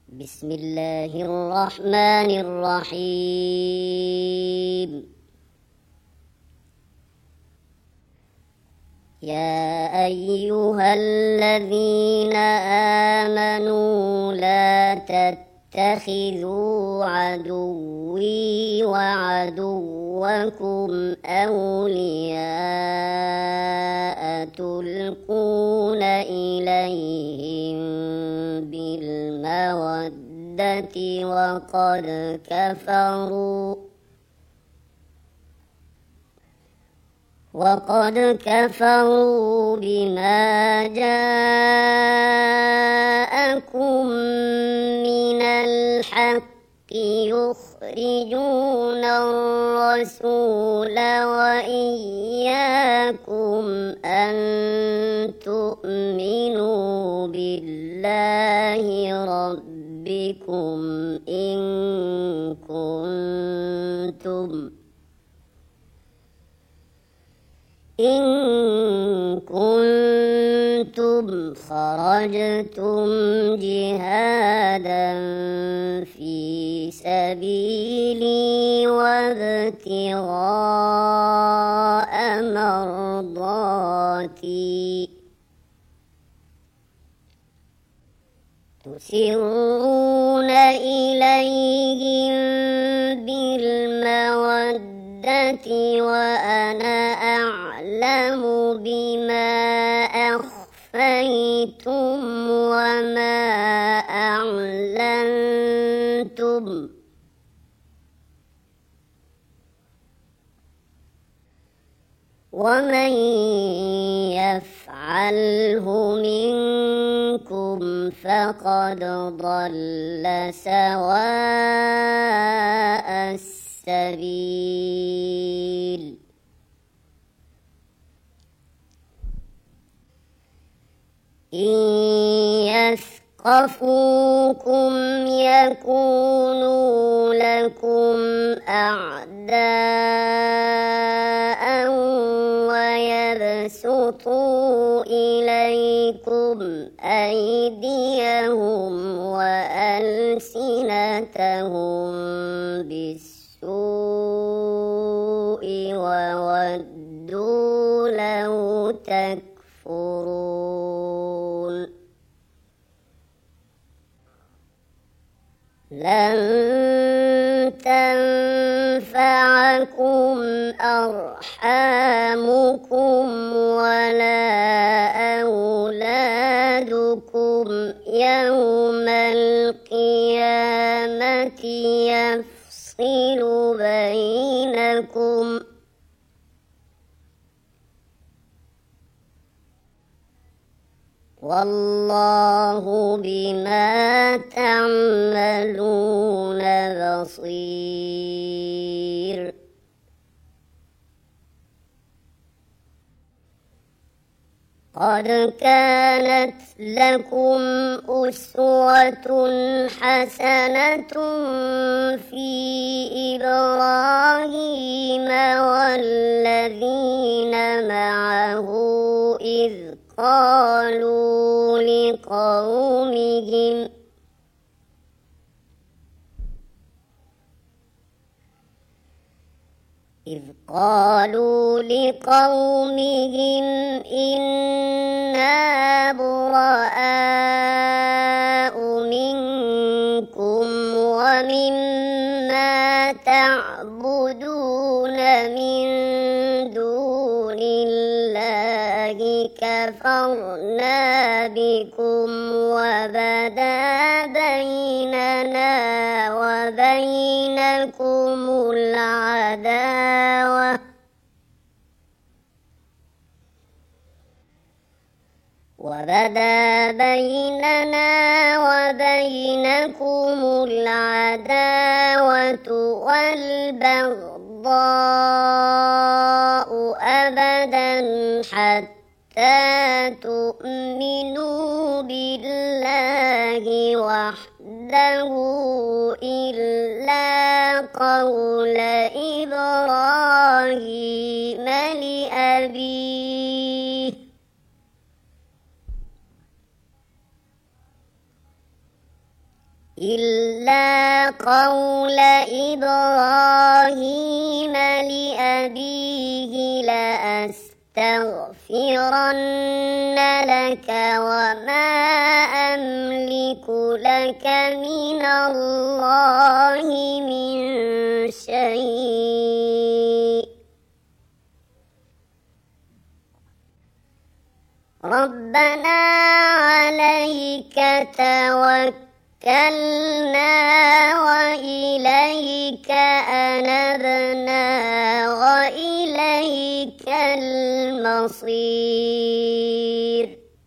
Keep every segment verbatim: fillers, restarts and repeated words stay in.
بسم الله الرحمن الرحيم. يا أيها الذين آمنوا لا تتخذوا عدوي وعدوكم أولياء تلقون إليهم بالمودة وقد كفروا وقد كفروا بما جاءكم من الحق يخرجون الرسول وإياكم أن تؤمنوا بالله ربكم إن كنتم إن كنتم خرجتم جهادا في سبيلي وابتغاء مرضاتي تسرون إليهم بالمودة وأنا أعلم بما أخفيتم وما أعلنتم ومن يفعله منكم فقد ضل سواء السبيل. إن يثقفوكم يكونوا لكم أعداء ويبسطوا إليكم أيديهم وألسنتهم بالسوء وودوا لو تكفرون. لن تنفعكم أرحامكم ولا أولادكم يوم القيامة يفصل بينكم والله بما تعملون بصير. قد كانت لكم أسوة حسنة في إبراهيم والذين معه إذ قالوا لقومهم إذ قالوا لقومهم إنا براء منكم ومما تعبدون من دون الله كفرنا بكم وبدا بيننا وبينكم العداوة وبدا بيننا وبينكم العداوة والبغضاء أبدا حتى تؤمنوا بالله وحده إلا قول إبراهيم لأبيه إلا قول إبراهيم لأبيه لأستغفرن لك وما أملك لك من الله من شيء ربنا عليك توكلنا وإليك أنبنا وإليك المصير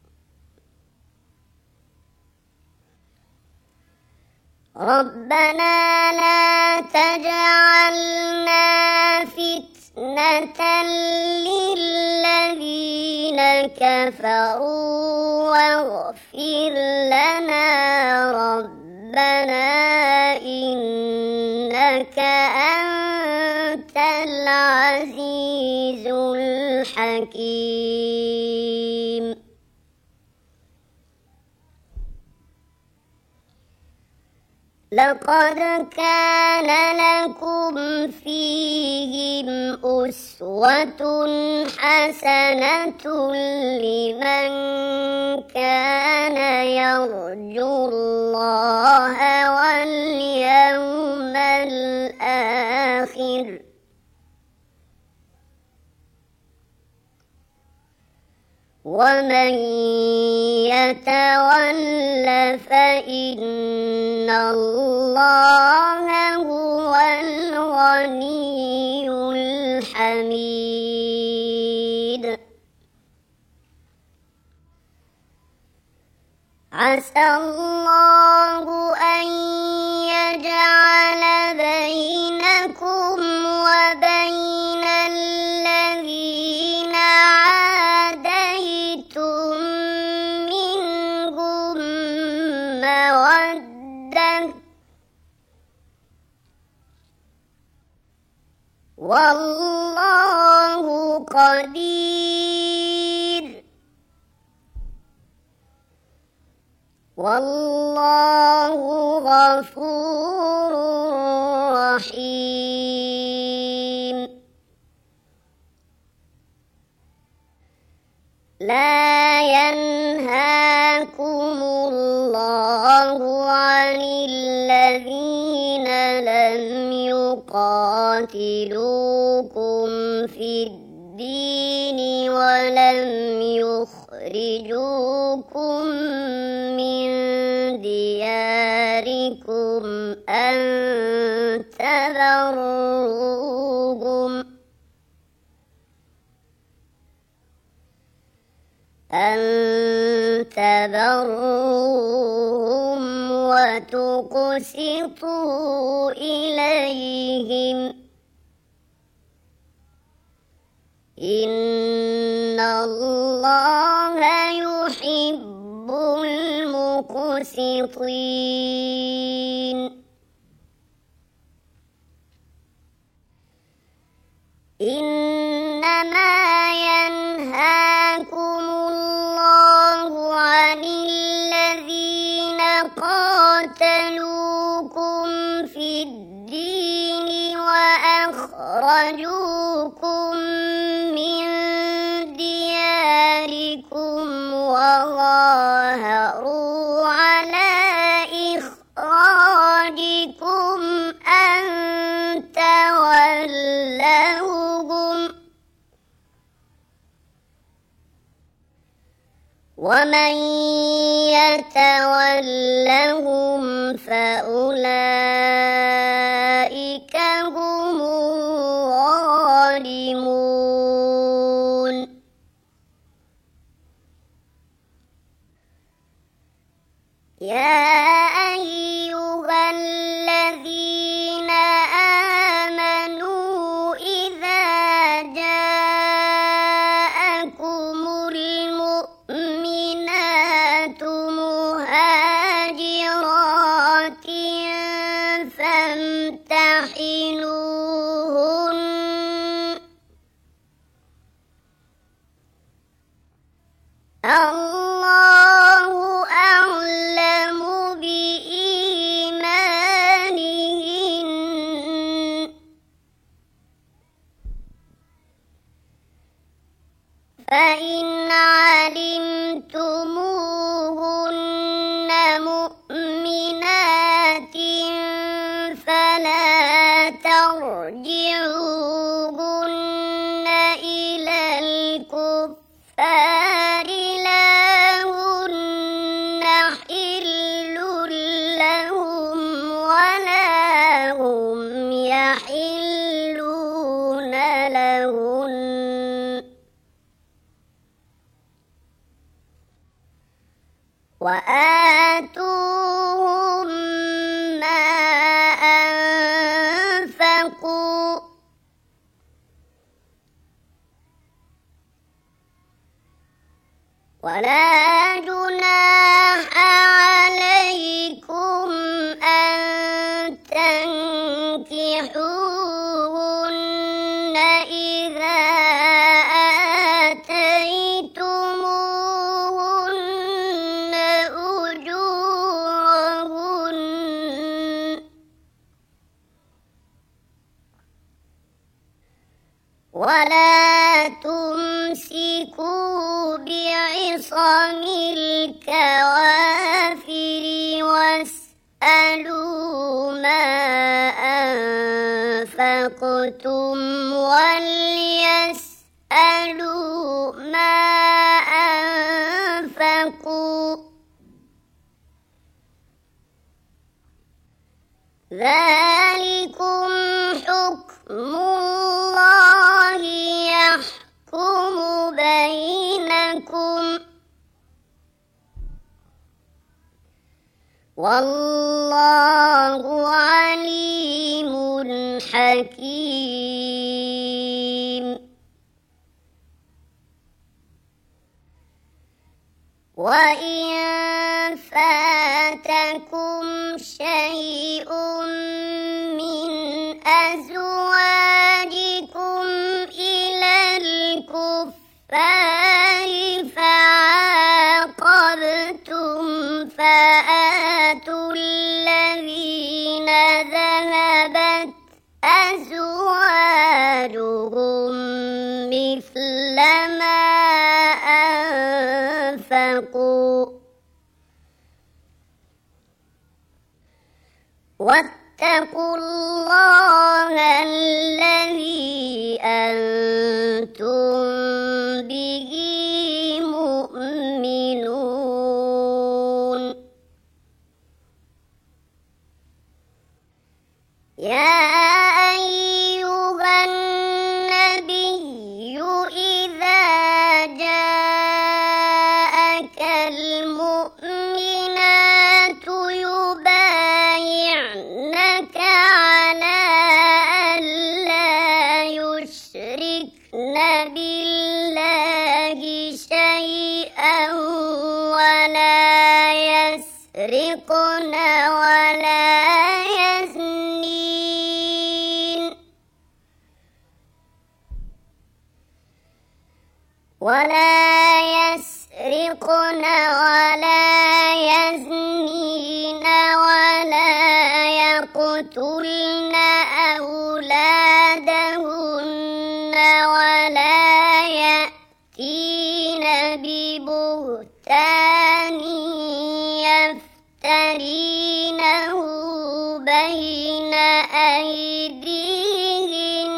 ربنا لا تجعلنا فتنة للذين كفروا واغفر لنا ربنا إنك أنت العزيز الحكيم لقد كان لكم فيهم أسوة حسنة لمن كان يرجو الله واليوم الآخر ومن يتول فإن الله هو الغني الحميد عسى الله أن يجعل بينكم وبين الذين عاديتم منهم مودة والله قدير والله غفور رحيم لا ينهاكم الله عن الذين لم يقاتلوكم في الدين ولم يخرجوكم من دياركم أن تبروهم أن تبروهم وتقسطوا إليهم إن الله يحب المقسطين إنما ينهاكم الله عن الذين قاتلوكم في الدين وأخرجوكم من دياركم وظاهروا على إخراجكم أن تولوهم ومن يتولهم فأولئك هم الظالمون يا أيها الذين آمنوا إذا جاءكم المؤمنات مهاجرات فامتحنوهن الله أعلم ترجعوهن إلى الكفار لا هن حل لهم ولا هم يحلون لهن وآتوهم ما أنفقوا ولا جناح عليكم أن تنكحوهن إذا آتيتموهن أجورهن ولا تمسكوا بعصم الكوافر واسألوا ما أنفقتم وليسألوا ما أنفقوا ذلكم حكم الله يحكم بينكم والله عليم حكيم. وإن فاتكم شيء من أزواجكم إلى الكفار فعاقبتم فآتوا الذين ذهبت أزواجهم مثل ما أنفقوا واتقوا الله الذي أنتم به مؤمنون. يا أيها النبي إذا جاءك المؤمنات يبايعنك على أن لا يشركن بالله شيئا ولا يسرقن ولا يزنين ولا يسرقن ولا يزنين ولا يقتلن أولادهن ولا يأتين ببهتان يفترينه بين أيديهن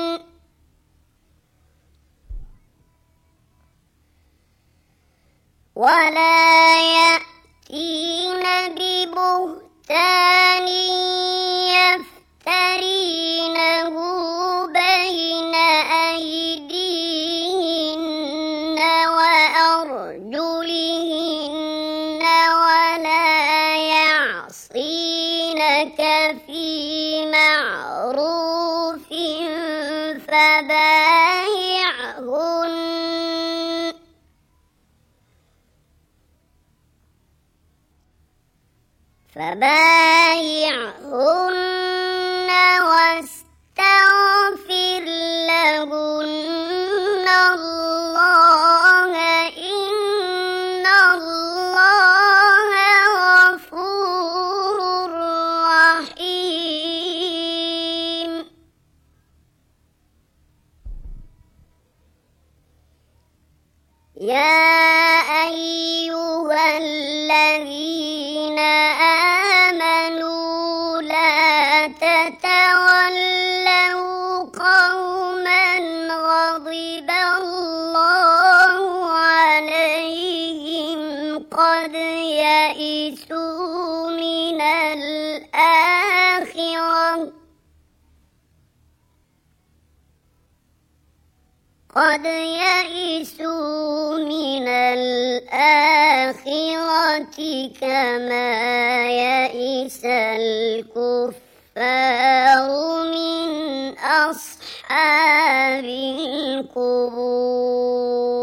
ولا يأتين ببهتان يفترينه بين أيديهن وأرجلهن ولا يعصينك في معروف فبايعهن فبايعهن واستغفر لهن الله إن الله غفور رحيم. يا أيها الذين آمنوا لا يئسوا من الآخرة قد يئسوا من الآخرة كما يئس الكفار من أصحاب القبور.